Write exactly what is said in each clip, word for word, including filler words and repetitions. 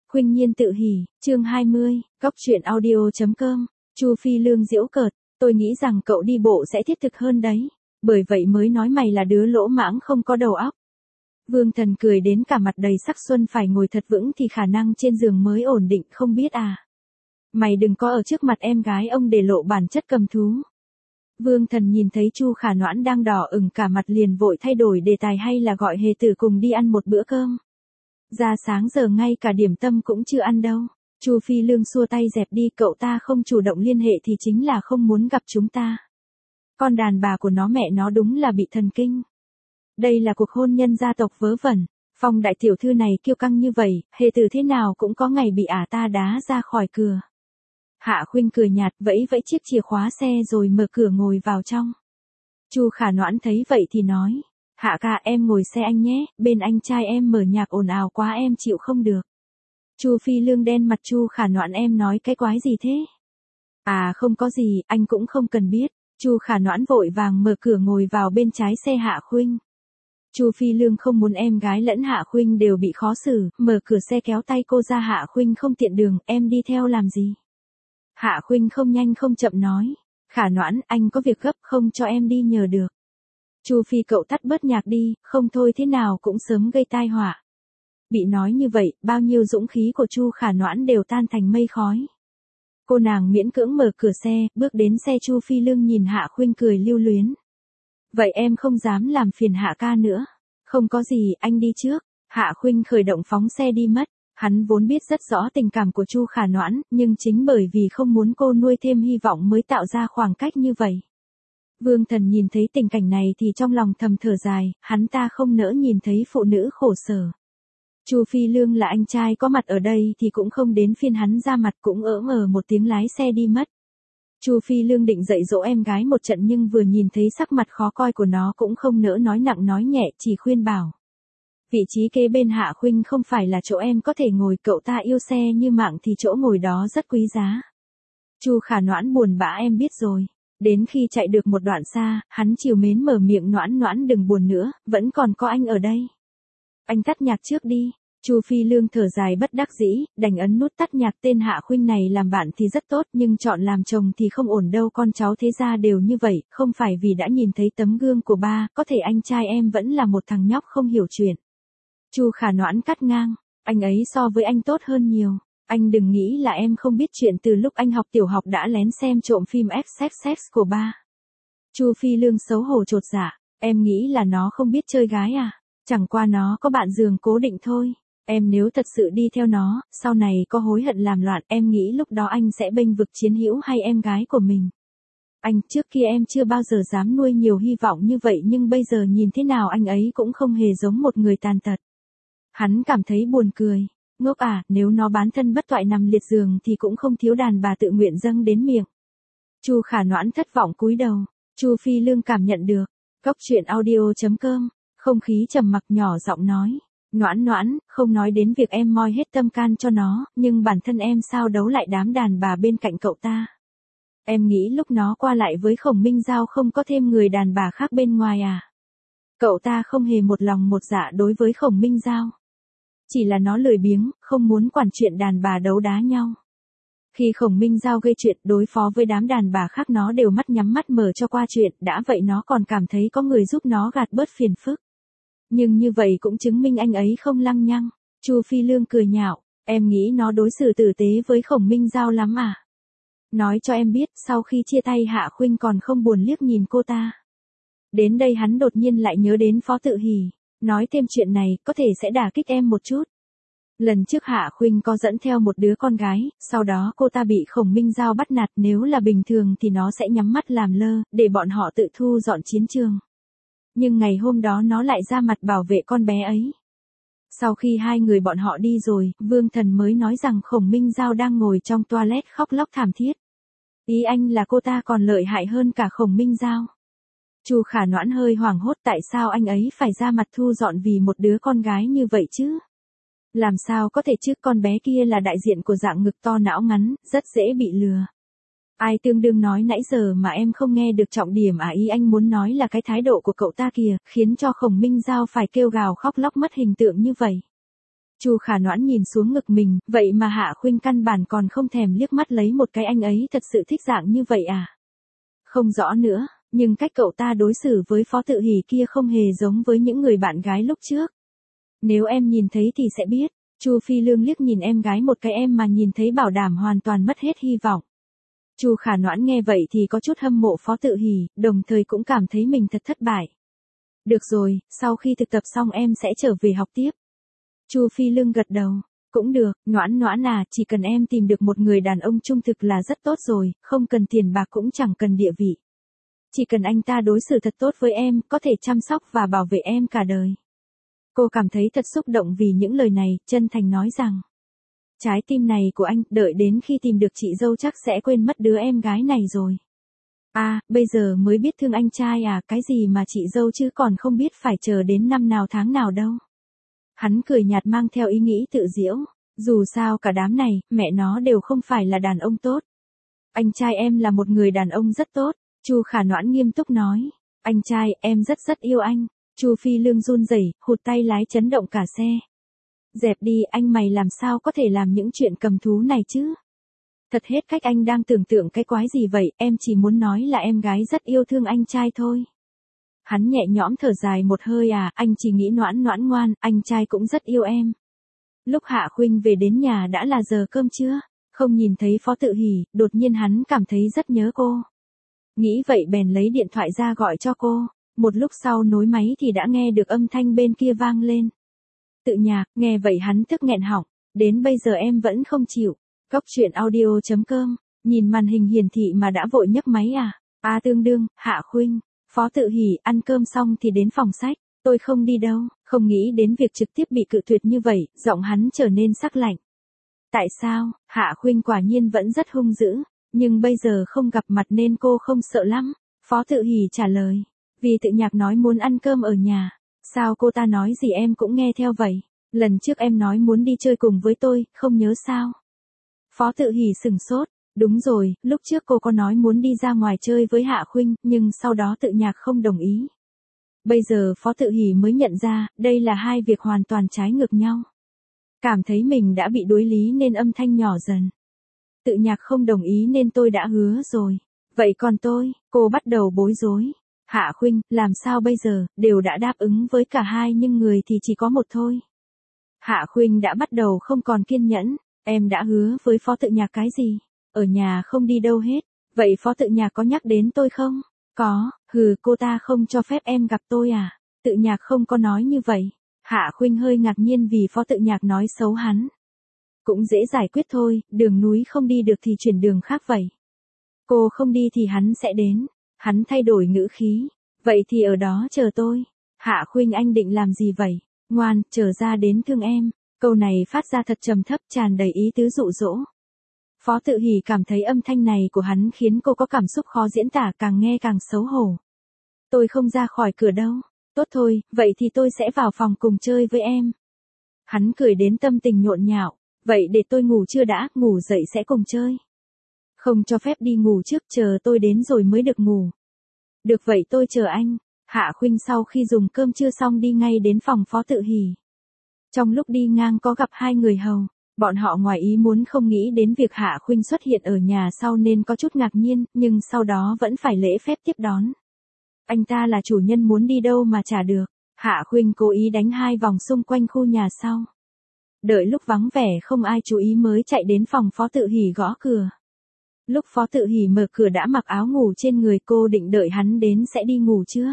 Khuynh Nhiên tự hỉ, chương hai mươi, góc truyện audio.com, Chu Phi Lương giễu cợt, tôi nghĩ rằng cậu đi bộ sẽ thiết thực hơn đấy, bởi vậy mới nói mày là đứa lỗ mãng không có đầu óc. Vương Thần cười đến cả mặt đầy sắc xuân, phải ngồi thật vững thì khả năng trên giường mới ổn định không biết à. Mày đừng có ở trước mặt em gái ông để lộ bản chất cầm thú. Vương Thần nhìn thấy Chu Khả Noãn đang đỏ ửng cả mặt liền vội thay đổi đề tài, hay là gọi Hề Tử cùng đi ăn một bữa cơm. Ra sáng giờ ngay cả điểm tâm cũng chưa ăn đâu. Chu Phi Lương xua tay dẹp đi, cậu ta không chủ động liên hệ thì chính là không muốn gặp chúng ta. Con đàn bà của nó mẹ nó đúng là bị thần kinh. Đây là cuộc hôn nhân gia tộc vớ vẩn, Phong đại tiểu thư này kiêu căng như vậy, Hề Tử thế nào cũng có ngày bị ả ta đá ra khỏi cửa. Hạ Khuynh cười nhạt vẫy vẫy chiếc chìa khóa xe rồi mở cửa ngồi vào trong. Chu Khả Noãn thấy vậy thì nói, Hạ ca em ngồi xe anh nhé, bên anh trai em mở nhạc ồn ào quá em chịu không được. Chu Phi Lương đen mặt, Chu Khả Noãn em nói cái quái gì thế? À không có gì, anh cũng không cần biết. Chu Khả Noãn vội vàng mở cửa ngồi vào bên trái xe Hạ Khuynh. Chu Phi Lương không muốn em gái lẫn Hạ Khuynh đều bị khó xử, mở cửa xe kéo tay cô ra, Hạ Khuynh không tiện đường, em đi theo làm gì? Hạ Khuynh không nhanh không chậm nói, Khả Noãn anh có việc gấp không cho em đi nhờ được. Chu Phi cậu tắt bớt nhạc đi, không thôi thế nào cũng sớm gây tai họa. Bị nói như vậy, bao nhiêu dũng khí của Chu Khả Noãn đều tan thành mây khói. Cô nàng miễn cưỡng mở cửa xe, bước đến xe. Chu Phi Lương nhìn Hạ Khuynh cười lưu luyến. Vậy em không dám làm phiền Hạ ca nữa. Không có gì, anh đi trước. Hạ Khuynh khởi động phóng xe đi mất. Hắn vốn biết rất rõ tình cảm của Chu Khả Noãn, nhưng chính bởi vì không muốn cô nuôi thêm hy vọng mới tạo ra khoảng cách như vậy. Vương Thần nhìn thấy tình cảnh này thì trong lòng thầm thở dài, hắn ta không nỡ nhìn thấy phụ nữ khổ sở. Chu Phi Lương là anh trai có mặt ở đây thì cũng không đến phiên hắn ra mặt, cũng ỡ ngờ một tiếng lái xe đi mất. Chu Phi Lương định dạy dỗ em gái một trận nhưng vừa nhìn thấy sắc mặt khó coi của nó cũng không nỡ nói nặng nói nhẹ, chỉ khuyên bảo. Vị trí kế bên Hạ Khuynh không phải là chỗ em có thể ngồi, cậu ta yêu xe như mạng thì chỗ ngồi đó rất quý giá. Chu Khả Noãn buồn bã, em biết rồi. Đến khi chạy được một đoạn xa, hắn trìu mến mở miệng, Noãn Noãn đừng buồn nữa, vẫn còn có anh ở đây. Anh tắt nhạc trước đi. Chu Phi Lương thở dài bất đắc dĩ, đành ấn nút tắt nhạc. Tên Hạ Khuynh này làm bạn thì rất tốt nhưng chọn làm chồng thì không ổn đâu, con cháu thế gia đều như vậy, không phải vì đã nhìn thấy tấm gương của ba, có thể anh trai em vẫn là một thằng nhóc không hiểu chuyện. Chu Khả Noãn cắt ngang, anh ấy so với anh tốt hơn nhiều. Anh đừng nghĩ là em không biết chuyện, từ lúc anh học tiểu học đã lén xem trộm phim Sex Sex của ba. Chu Phi Lương xấu hổ chột dạ, em nghĩ là nó không biết chơi gái à? Chẳng qua nó có bạn giường cố định thôi. Em nếu thật sự đi theo nó, sau này có hối hận làm loạn, em nghĩ lúc đó anh sẽ bênh vực chiến hữu hay em gái của mình. Anh, trước kia em chưa bao giờ dám nuôi nhiều hy vọng như vậy nhưng bây giờ nhìn thế nào anh ấy cũng không hề giống một người tàn tật. Hắn cảm thấy buồn cười. Ngốc à, nếu nó bán thân bất toại nằm liệt giường thì cũng không thiếu đàn bà tự nguyện dâng đến miệng. Chu Khả Noãn thất vọng cúi đầu. Chu Phi Lương cảm nhận được. Góc truyện audio.com, không khí trầm mặc, nhỏ giọng nói. Noãn Noãn, không nói đến việc em moi hết tâm can cho nó, nhưng bản thân em sao đấu lại đám đàn bà bên cạnh cậu ta. Em nghĩ lúc nó qua lại với Khổng Minh Giao không có thêm người đàn bà khác bên ngoài à? Cậu ta không hề một lòng một dạ đối với Khổng Minh Giao. Chỉ là nó lười biếng, không muốn quản chuyện đàn bà đấu đá nhau. Khi Khổng Minh Giao gây chuyện đối phó với đám đàn bà khác nó đều mắt nhắm mắt mở cho qua chuyện, đã vậy nó còn cảm thấy có người giúp nó gạt bớt phiền phức. Nhưng như vậy cũng chứng minh anh ấy không lăng nhăng. Chu Phi Lương cười nhạo, em nghĩ nó đối xử tử tế với Khổng Minh Giao lắm à? Nói cho em biết, sau khi chia tay Hạ Khuynh còn không buồn liếc nhìn cô ta. Đến đây hắn đột nhiên lại nhớ đến Phó Tự Hỉ. Nói thêm chuyện này, có thể sẽ đả kích em một chút. Lần trước Hạ Khuynh có dẫn theo một đứa con gái, sau đó cô ta bị Khổng Minh Giao bắt nạt, nếu là bình thường thì nó sẽ nhắm mắt làm lơ, để bọn họ tự thu dọn chiến trường. Nhưng ngày hôm đó nó lại ra mặt bảo vệ con bé ấy. Sau khi hai người bọn họ đi rồi, Vương Thần mới nói rằng Khổng Minh Giao đang ngồi trong toilet khóc lóc thảm thiết. Ý anh là cô ta còn lợi hại hơn cả Khổng Minh Giao. Chu Khả Noãn hơi hoảng hốt, tại sao anh ấy phải ra mặt thu dọn vì một đứa con gái như vậy chứ? Làm sao có thể chứ, con bé kia là đại diện của dạng ngực to não ngắn, rất dễ bị lừa. Ai tương đương nói nãy giờ mà em không nghe được trọng điểm à? Ý anh muốn nói là cái thái độ của cậu ta kìa, khiến cho Khổng Minh Giao phải kêu gào khóc lóc mất hình tượng như vậy. Chu Khả Noãn nhìn xuống ngực mình, vậy mà Hạ Khuynh căn bản còn không thèm liếc mắt lấy một cái anh ấy thật sự thích dạng như vậy à? Không rõ nữa, nhưng cách cậu ta đối xử với Phó Tự Hỉ kia không hề giống với những người bạn gái lúc trước. Nếu em nhìn thấy thì sẽ biết. Chu Phi Lương liếc nhìn em gái một cái, em mà nhìn thấy bảo đảm hoàn toàn mất hết hy vọng. Chu Khả Noãn nghe vậy thì có chút hâm mộ Phó Tự Hỉ, đồng thời cũng cảm thấy mình thật thất bại. Được rồi, sau khi thực tập xong em sẽ trở về học tiếp. Chu Phi Lương gật đầu. Cũng được, Noãn Noãn à, chỉ cần em tìm được một người đàn ông trung thực là rất tốt rồi, không cần tiền bạc cũng chẳng cần địa vị. Chỉ cần anh ta đối xử thật tốt với em, có thể chăm sóc và bảo vệ em cả đời. Cô cảm thấy thật xúc động vì những lời này, chân thành nói rằng. Trái tim này của anh, đợi đến khi tìm được chị dâu chắc sẽ quên mất đứa em gái này rồi. À, bây giờ mới biết thương anh trai à, cái gì mà chị dâu chứ còn không biết phải chờ đến năm nào tháng nào đâu. Hắn cười nhạt mang theo ý nghĩ tự giễu, dù sao cả đám này, mẹ nó đều không phải là đàn ông tốt. Anh trai em là một người đàn ông rất tốt, Chu Khả Noãn nghiêm túc nói. Anh trai, em rất rất yêu anh. Chu Phi Lương run rẩy, hụt tay lái chấn động cả xe. Dẹp đi, anh mày làm sao có thể làm những chuyện cầm thú này chứ? Thật hết cách, anh đang tưởng tượng cái quái gì vậy, em chỉ muốn nói là em gái rất yêu thương anh trai thôi. Hắn nhẹ nhõm thở dài một hơi, à, anh chỉ nghĩ Noãn Noãn ngoan, anh trai cũng rất yêu em. Lúc Hạ Khuynh về đến nhà đã là giờ cơm trưa, không nhìn thấy Phó Tự Hỉ, đột nhiên hắn cảm thấy rất nhớ cô. Nghĩ vậy bèn lấy điện thoại ra gọi cho cô, một lúc sau nối máy thì đã nghe được âm thanh bên kia vang lên. Tự Nhạc, nghe vậy hắn tức nghẹn họng, đến bây giờ em vẫn không chịu. Cóc truyện audio chấm com, nhìn màn hình hiển thị mà đã vội nhấc máy à, à tương đương, Hạ Khuynh. Phó Tự Hỉ ăn cơm xong thì đến phòng sách, tôi không đi đâu, không nghĩ đến việc trực tiếp bị cự tuyệt như vậy, giọng hắn trở nên sắc lạnh. Tại sao? Hạ Khuynh quả nhiên vẫn rất hung dữ, nhưng bây giờ không gặp mặt nên cô không sợ lắm. Phó Tự Hỉ trả lời, vì Tự Nhạc nói muốn ăn cơm ở nhà. Sao cô ta nói gì em cũng nghe theo vậy, lần trước em nói muốn đi chơi cùng với tôi, không nhớ sao? Phó Tự Hỉ sửng sốt. Đúng rồi, lúc trước cô có nói muốn đi ra ngoài chơi với Hạ Khuynh, nhưng sau đó Tự Nhạc không đồng ý. Bây giờ Phó Tự Hỉ mới nhận ra, đây là hai việc hoàn toàn trái ngược nhau. Cảm thấy mình đã bị đối lý nên âm thanh nhỏ dần. Tự Nhạc không đồng ý nên tôi đã hứa rồi. Vậy còn tôi, cô bắt đầu bối rối. Hạ Khuynh, làm sao bây giờ, đều đã đáp ứng với cả hai nhưng người thì chỉ có một thôi. Hạ Khuynh đã bắt đầu không còn kiên nhẫn, em đã hứa với Phó Tự Nhạc cái gì? Ở nhà không đi đâu hết, vậy Phó Tự Nhạc có nhắc đến tôi không? Có, hừ, cô ta không cho phép em gặp tôi à? Tự Nhạc không có nói như vậy. Hạ Khuynh hơi ngạc nhiên vì Phó Tự Nhạc nói xấu hắn. Cũng dễ giải quyết thôi, đường núi không đi được thì chuyển đường khác vậy. Cô không đi thì hắn sẽ đến. Hắn thay đổi ngữ khí. Vậy thì ở đó chờ tôi. Hạ Khuynh, anh định làm gì vậy? Ngoan, trở ra đến thương em. Câu này phát ra thật trầm thấp, tràn đầy ý tứ dụ dỗ. Phó Tự Hỉ cảm thấy âm thanh này của hắn khiến cô có cảm xúc khó diễn tả, càng nghe càng xấu hổ. Tôi không ra khỏi cửa đâu. Tốt thôi, vậy thì tôi sẽ vào phòng cùng chơi với em. Hắn cười đến tâm tình nhộn nhạo. Vậy để tôi ngủ chưa đã, ngủ dậy sẽ cùng chơi. Không cho phép đi ngủ trước, chờ tôi đến rồi mới được ngủ. Được vậy tôi chờ anh. Hạ Khuynh sau khi dùng cơm trưa xong đi ngay đến phòng Phó Tự Hỉ. Trong lúc đi ngang có gặp hai người hầu. Bọn họ ngoài ý muốn không nghĩ đến việc Hạ Khuynh xuất hiện ở nhà sau nên có chút ngạc nhiên, nhưng sau đó vẫn phải lễ phép tiếp đón. Anh ta là chủ nhân muốn đi đâu mà chả được. Hạ Khuynh cố ý đánh hai vòng xung quanh khu nhà sau. Đợi lúc vắng vẻ không ai chú ý mới chạy đến phòng Phó Tự Hỉ gõ cửa. Lúc Phó Tự Hỉ mở cửa đã mặc áo ngủ trên người, cô định đợi hắn đến sẽ đi ngủ chưa?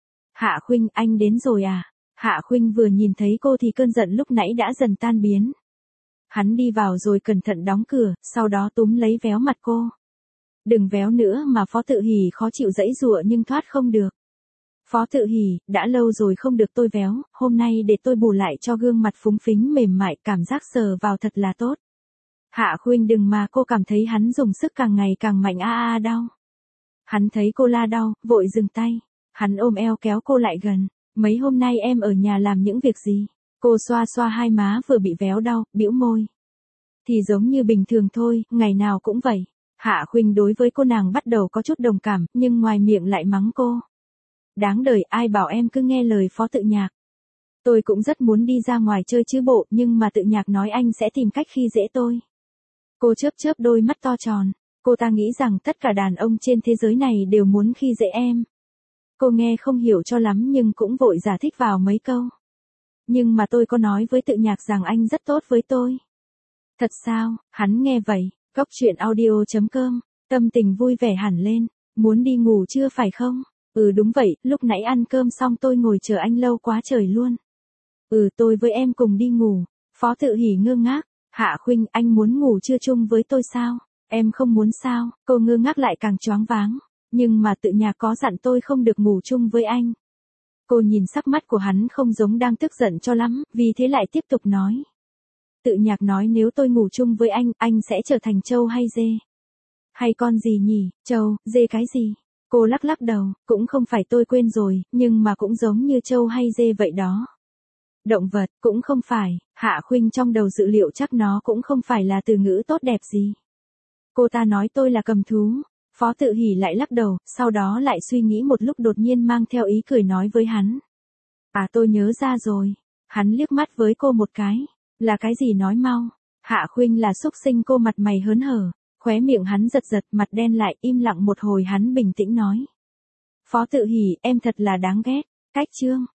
Hạ Khuynh, anh đến rồi à? Hạ Khuynh vừa nhìn thấy cô thì cơn giận lúc nãy đã dần tan biến. Hắn đi vào rồi cẩn thận đóng cửa, sau đó túm lấy véo mặt cô. Đừng véo nữa mà Phó Tự Hỉ khó chịu giãy giụa nhưng thoát không được. Phó Tự Hỉ, đã lâu rồi không được tôi véo, hôm nay để tôi bù lại cho gương mặt phúng phính mềm mại, cảm giác sờ vào thật là tốt. Hạ Khuynh đừng mà cô cảm thấy hắn dùng sức càng ngày càng mạnh, a a đau. Hắn thấy cô la đau, vội dừng tay. Hắn ôm eo kéo cô lại gần. Mấy hôm nay em ở nhà làm những việc gì? Cô xoa xoa hai má vừa bị véo đau, bĩu môi. Thì giống như bình thường thôi, ngày nào cũng vậy. Hạ Khuynh đối với cô nàng bắt đầu có chút đồng cảm, nhưng ngoài miệng lại mắng cô. Đáng đời, ai bảo em cứ nghe lời Phó Tự Nhạc. Tôi cũng rất muốn đi ra ngoài chơi chứ bộ, nhưng mà Tự Nhạc nói anh sẽ tìm cách khi dễ tôi. Cô chớp chớp đôi mắt to tròn. Cô ta nghĩ rằng tất cả đàn ông trên thế giới này đều muốn khi dễ em. Cô nghe không hiểu cho lắm nhưng cũng vội giải thích vào mấy câu. Nhưng mà tôi có nói với Tự Nhạc rằng anh rất tốt với tôi. Thật sao? Hắn nghe vậy, Góc Chuyện Audio chấm com, tâm tình vui vẻ hẳn lên. Muốn đi ngủ chưa phải không? Ừ đúng vậy, lúc nãy ăn cơm xong tôi ngồi chờ anh lâu quá trời luôn. Ừ tôi với em cùng đi ngủ. Phó Tự Hỉ ngơ ngác. Hạ Khuynh, anh muốn ngủ trưa chung với tôi sao? Em không muốn sao? Cô ngơ ngác lại càng choáng váng. Nhưng mà Tự Nhạc có dặn tôi không được ngủ chung với anh. Cô nhìn sắc mắt của hắn không giống đang tức giận cho lắm, vì thế lại tiếp tục nói. Tự Nhạc nói nếu tôi ngủ chung với anh, anh sẽ trở thành trâu hay dê? Hay con gì nhỉ? Trâu, dê cái gì? Cô lắc lắc đầu, cũng không phải tôi quên rồi, nhưng mà cũng giống như trâu hay dê vậy đó. Động vật, cũng không phải, Hạ Khuynh trong đầu dự liệu chắc nó cũng không phải là từ ngữ tốt đẹp gì. Cô ta nói tôi là cầm thú. Phó Tự Hỉ lại lắc đầu, sau đó lại suy nghĩ một lúc đột nhiên mang theo ý cười nói với hắn. À tôi nhớ ra rồi. Hắn liếc mắt với cô một cái. Là cái gì nói mau. Hạ Khuynh là súc sinh, cô mặt mày hớn hở. Khóe miệng hắn giật giật, mặt đen lại, im lặng một hồi hắn bình tĩnh nói. Phó Tự Hỉ, em thật là đáng ghét. Cách chương.